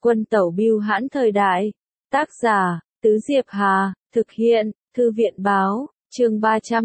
Quân tẩu bưu hãn thời đại. Tác giả, Tứ Diệp Hà, thực hiện, Thư viện báo, chương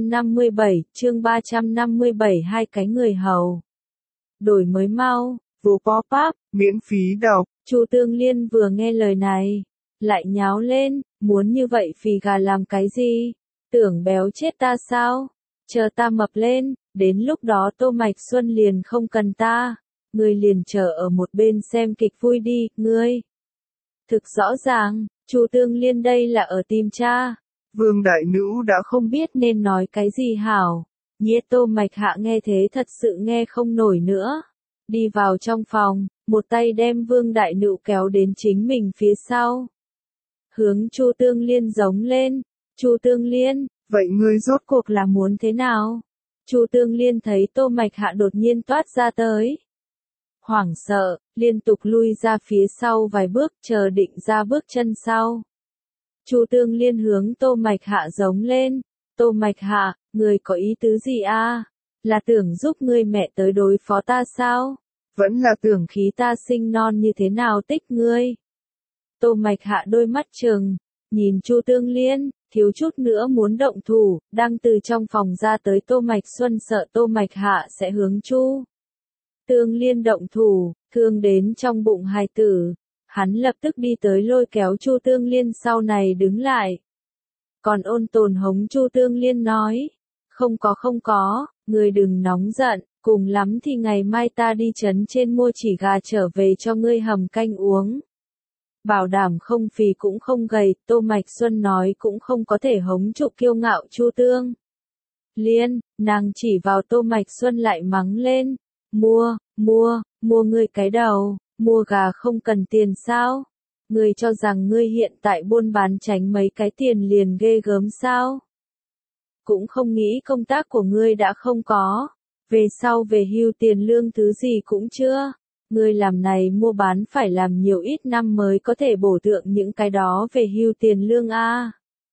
357, hai cái người hầu. Đổi mới mau, vô pop-up, miễn phí đọc. Chu Tương Liên vừa nghe lời này, lại nháo lên, muốn như vậy phì gà làm cái gì? Tưởng béo chết ta sao? Chờ ta mập lên, đến lúc đó Tô Mạch Xuân liền không cần ta. Ngươi liền chờ ở một bên xem kịch vui đi, ngươi. Thực rõ ràng, Chu Tương Liên đây là ở tìm cha. Vương đại nữ đã Không biết nên nói cái gì hảo. Nghĩa Tô Mạch Hạ nghe thế thật sự nghe không nổi nữa. Đi vào trong phòng, một tay đem Vương đại nữ kéo đến chính mình phía sau. Hướng Chu Tương Liên giống lên. Chu Tương Liên, vậy ngươi rốt cuộc là muốn thế nào? Chu Tương Liên thấy Tô Mạch Hạ đột nhiên toát ra tới. Hoảng sợ, liên tục lui ra phía sau vài bước, chờ định ra bước chân sau. Chu Tương Liên hướng Tô Mạch Hạ giống lên. Tô Mạch Hạ, người có ý tứ gì a? Là tưởng giúp ngươi mẹ tới đối phó ta sao? Vẫn là Tưởng khí ta sinh non như thế nào tích ngươi? Tô Mạch Hạ đôi mắt trừng, nhìn Chu Tương Liên, thiếu chút nữa muốn động thủ, đang từ trong phòng ra tới Tô Mạch Xuân sợ Tô Mạch Hạ sẽ hướng Chu Tương Liên động thủ, thương đến trong bụng hài tử. Hắn lập tức đi tới lôi kéo Chu Tương Liên sau này đứng lại. Còn ôn tồn hống Chu Tương Liên nói. Không có, ngươi đừng nóng giận, cùng lắm thì ngày mai ta đi trấn trên mua chỉ gà trở về cho ngươi hầm canh uống. Bảo đảm không phì cũng không gầy, Tô Mạch Xuân nói cũng không có thể hống trụ kiêu ngạo Chu Tương Liên, nàng chỉ vào Tô Mạch Xuân lại mắng lên. Mua ngươi cái đầu, mua gà không cần tiền sao? Ngươi cho rằng ngươi hiện tại buôn bán tránh mấy cái tiền liền ghê gớm sao? Cũng không nghĩ công tác của ngươi đã không có. Về sau về hưu tiền lương thứ gì cũng chưa. Ngươi làm này mua bán phải làm nhiều ít năm mới có thể bổ thượng những cái đó về hưu tiền lương a.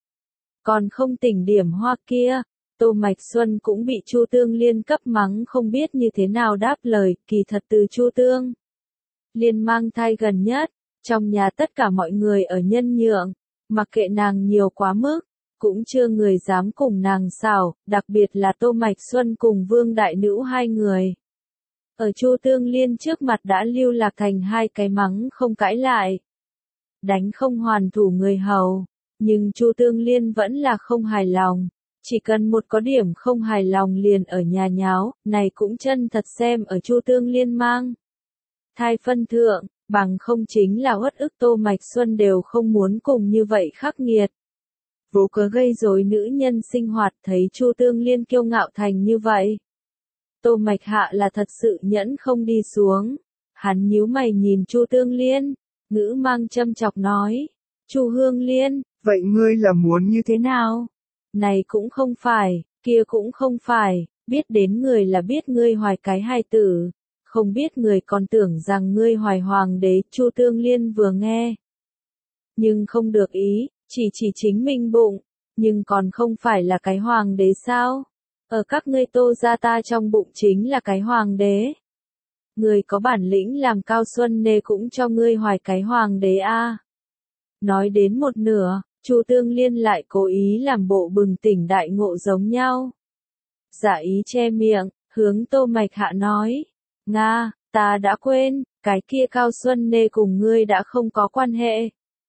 Còn không tỉnh điểm hoa kia. Tô Mạch Xuân cũng bị Chu Tương Liên cấp mắng không biết như thế nào đáp lời, kỳ thật từ Chu Tương Liên mang thai gần nhất, trong nhà tất cả mọi người ở nhân nhượng, mặc kệ nàng nhiều quá mức, cũng chưa người dám cùng nàng xảo, đặc biệt là Tô Mạch Xuân cùng Vương đại nữ hai người. Ở Chu Tương Liên trước mặt đã lưu lạc thành hai cái mắng không cãi lại. Đánh không hoàn thủ người hầu, nhưng Chu Tương Liên vẫn là không hài lòng. Chỉ cần một có điểm không hài lòng liền ở nhà nháo, này cũng chân thật xem ở Chu Tương Liên mang thai phân thượng, bằng không chính là uất ức Tô Mạch Xuân đều không muốn cùng như vậy khắc nghiệt. Vô cớ gây rối nữ nhân sinh hoạt thấy Chu Tương Liên kiêu ngạo thành như vậy. Tô Mạch Hạ là thật sự nhẫn không đi xuống. Hắn nhíu mày nhìn Chu Tương Liên, ngữ mang châm chọc nói. Chu Hương Liên, vậy ngươi là muốn như thế nào? Này cũng không phải, kia cũng không phải, biết đến người là biết ngươi hoài cái hài tử, không biết người còn tưởng rằng ngươi hoài hoàng đế. Chu Tương Liên vừa nghe, nhưng không được ý, chỉ chính mình bụng, nhưng còn không phải là cái hoàng đế sao? Ở các ngươi Tô gia ta trong bụng chính là cái hoàng đế. Người có bản lĩnh làm Cao Xuân Nê cũng cho ngươi hoài cái hoàng đế a. Nói đến một nửa, Chu Tương Liên lại cố ý làm bộ bừng tỉnh đại ngộ giống nhau. Giả ý che miệng, hướng Tô Mạch Hạ nói. Nga, ta đã quên, cái kia Cao Xuân Nê cùng ngươi đã không có quan hệ.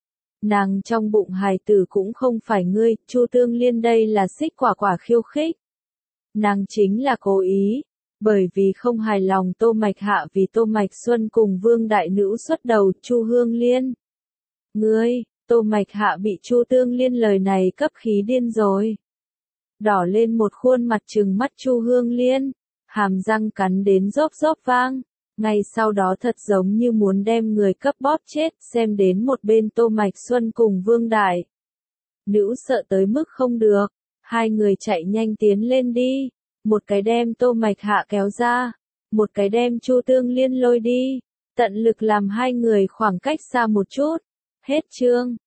Nàng trong bụng hài tử cũng không phải ngươi. Chu Tương Liên đây là xích quả khiêu khích. Nàng chính là cố ý, bởi vì không hài lòng Tô Mạch Hạ vì Tô Mạch Xuân cùng Vương đại nữ xuất đầu. Chu Hương Liên, ngươi, Tô Mạch Hạ bị Chu Tương Liên lời này cấp khí điên rồi. Đỏ lên một khuôn mặt trừng mắt Chu Hương Liên, hàm răng cắn đến rốp vang. Ngay sau đó thật giống như muốn đem người cấp bóp chết, xem đến một bên Tô Mạch Xuân cùng Vương đại nữ sợ tới mức không được. Hai người chạy nhanh tiến lên đi, một cái đem Tô Mạch Hạ kéo ra, một cái đem Chu Tương Liên lôi đi, tận lực làm hai người khoảng cách xa một chút. Hết chương.